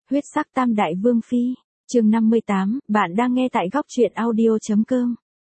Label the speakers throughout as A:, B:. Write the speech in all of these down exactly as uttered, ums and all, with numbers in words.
A: Huyết sắc tam đại vương phi, chương năm mươi tám, bạn đang nghe tại góc truyện audio.com.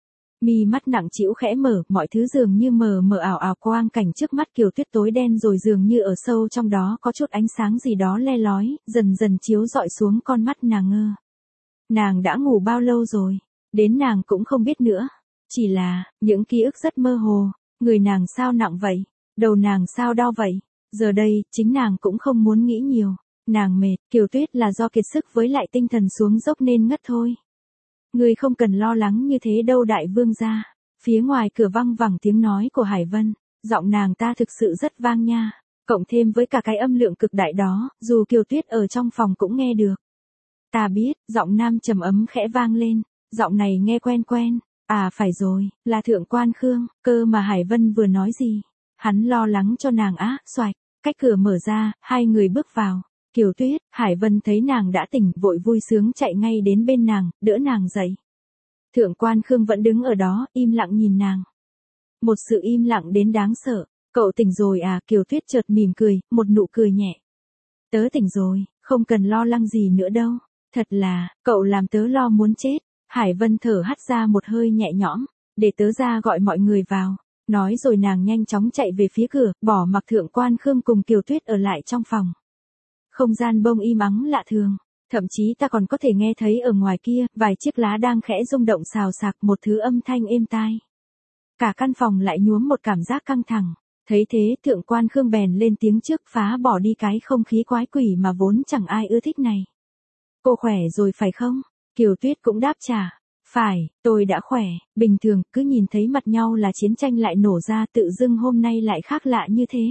A: Mi mắt nặng trĩu khẽ mở, mọi thứ dường như mờ mờ ảo ảo, quang cảnh trước mắt Kiều Tuyết tối đen rồi dường như ở sâu trong đó có chút ánh sáng gì đó le lói, dần dần chiếu rọi xuống con mắt nàng ngơ. Nàng đã ngủ bao lâu rồi, đến nàng cũng không biết nữa, chỉ là, những ký ức rất mơ hồ, người nàng sao nặng vậy, đầu nàng sao đau vậy, giờ đây, chính nàng cũng không muốn nghĩ nhiều. Nàng mệt, Kiều Tuyết là do kiệt sức với lại tinh thần xuống dốc nên ngất thôi. Ngươi không cần lo lắng như thế đâu đại vương gia. Phía ngoài cửa văng vẳng tiếng nói của Hải Vân, giọng nàng ta thực sự rất vang nha, cộng thêm với cả cái âm lượng cực đại đó, dù Kiều Tuyết ở trong phòng cũng nghe được. Ta biết, giọng nam trầm ấm khẽ vang lên, giọng này nghe quen quen, à phải rồi, là thượng quan Khương, cơ mà Hải Vân vừa nói gì, hắn lo lắng cho nàng á, xoạch, cách cửa mở ra, hai người bước vào. Kiều Tuyết, Hải Vân thấy nàng đã tỉnh, vội vui sướng chạy ngay đến bên nàng, đỡ nàng dậy. Thượng quan Khương vẫn đứng ở đó, im lặng nhìn nàng. Một sự im lặng đến đáng sợ. Cậu tỉnh rồi à? Kiều Tuyết chợt mỉm cười, một nụ cười nhẹ. Tớ tỉnh rồi, không cần lo lắng gì nữa đâu. Thật là, cậu làm tớ lo muốn chết. Hải Vân thở hắt ra một hơi nhẹ nhõm, để tớ ra gọi mọi người vào. Nói rồi nàng nhanh chóng chạy về phía cửa, bỏ mặc Thượng quan Khương cùng Kiều Tuyết ở lại trong phòng. Không gian bông im ắng lạ thường, thậm chí ta còn có thể nghe thấy ở ngoài kia, vài chiếc lá đang khẽ rung động xào xạc, một thứ âm thanh êm tai. Cả căn phòng lại nhuốm một cảm giác căng thẳng, thấy thế Thượng quan Khương bèn lên tiếng trước, phá bỏ đi cái không khí quái quỷ mà vốn chẳng ai ưa thích này. Cô khỏe rồi phải không? Kiều Tuyết cũng đáp trả, phải, tôi đã khỏe, bình thường, cứ nhìn thấy mặt nhau là chiến tranh lại nổ ra, tự dưng hôm nay lại khác lạ như thế.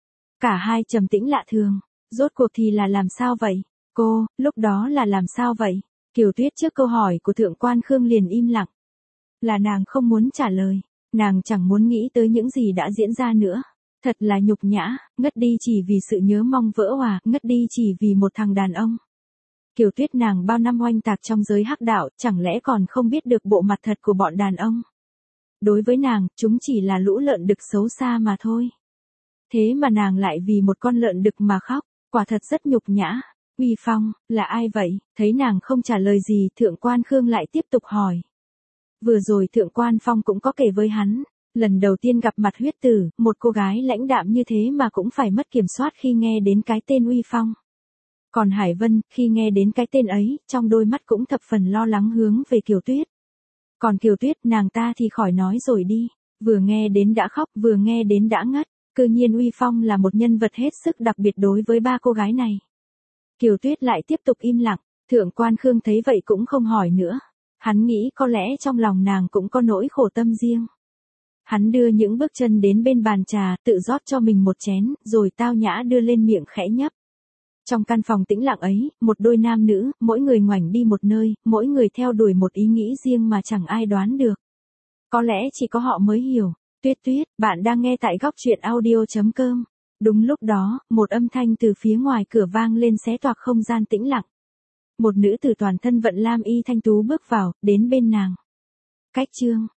A: Cả hai trầm tĩnh lạ thường. Rốt cuộc thì là làm sao vậy? Cô, lúc đó là làm sao vậy? Kiều Tuyết trước câu hỏi của Thượng quan Khương liền im lặng. Là nàng không muốn trả lời, nàng chẳng muốn nghĩ tới những gì đã diễn ra nữa. Thật là nhục nhã, ngất đi chỉ vì sự nhớ mong vỡ hòa, ngất đi chỉ vì một thằng đàn ông. Kiều Tuyết nàng bao năm oanh tạc trong giới hắc đạo, chẳng lẽ còn không biết được bộ mặt thật của bọn đàn ông? Đối với nàng, chúng chỉ là lũ lợn đực xấu xa mà thôi. Thế mà nàng lại vì một con lợn đực mà khóc. Quả thật rất nhục nhã. Uy Phong, là ai vậy? Thấy nàng không trả lời gì, Thượng quan Khương lại tiếp tục hỏi. Vừa rồi Thượng quan Phong cũng có kể với hắn, lần đầu tiên gặp mặt huyết tử, một cô gái lãnh đạm như thế mà cũng phải mất kiểm soát khi nghe đến cái tên Uy Phong. Còn Hải Vân, khi nghe đến cái tên ấy, trong đôi mắt cũng thập phần lo lắng hướng về Kiều Tuyết. Còn Kiều Tuyết, nàng ta thì khỏi nói rồi đi, vừa nghe đến đã khóc, vừa nghe đến đã ngất. Cư nhiên Uy Phong là một nhân vật hết sức đặc biệt đối với ba cô gái này. Kiều Tuyết lại tiếp tục im lặng, Thượng quan Khương thấy vậy cũng không hỏi nữa. Hắn nghĩ có lẽ trong lòng nàng cũng có nỗi khổ tâm riêng. Hắn đưa những bước chân đến bên bàn trà, tự rót cho mình một chén, rồi tao nhã đưa lên miệng khẽ nhấp. Trong căn phòng tĩnh lặng ấy, một đôi nam nữ, mỗi người ngoảnh đi một nơi, mỗi người theo đuổi một ý nghĩ riêng mà chẳng ai đoán được. Có lẽ chỉ có họ mới hiểu. Tuyết Tuyết, bạn đang nghe tại góc truyện audio.com. Đúng lúc đó, một âm thanh từ phía ngoài cửa vang lên xé toạc không gian tĩnh lặng. Một nữ tử toàn thân vận lam y thanh tú bước vào, đến bên nàng. Cách chương,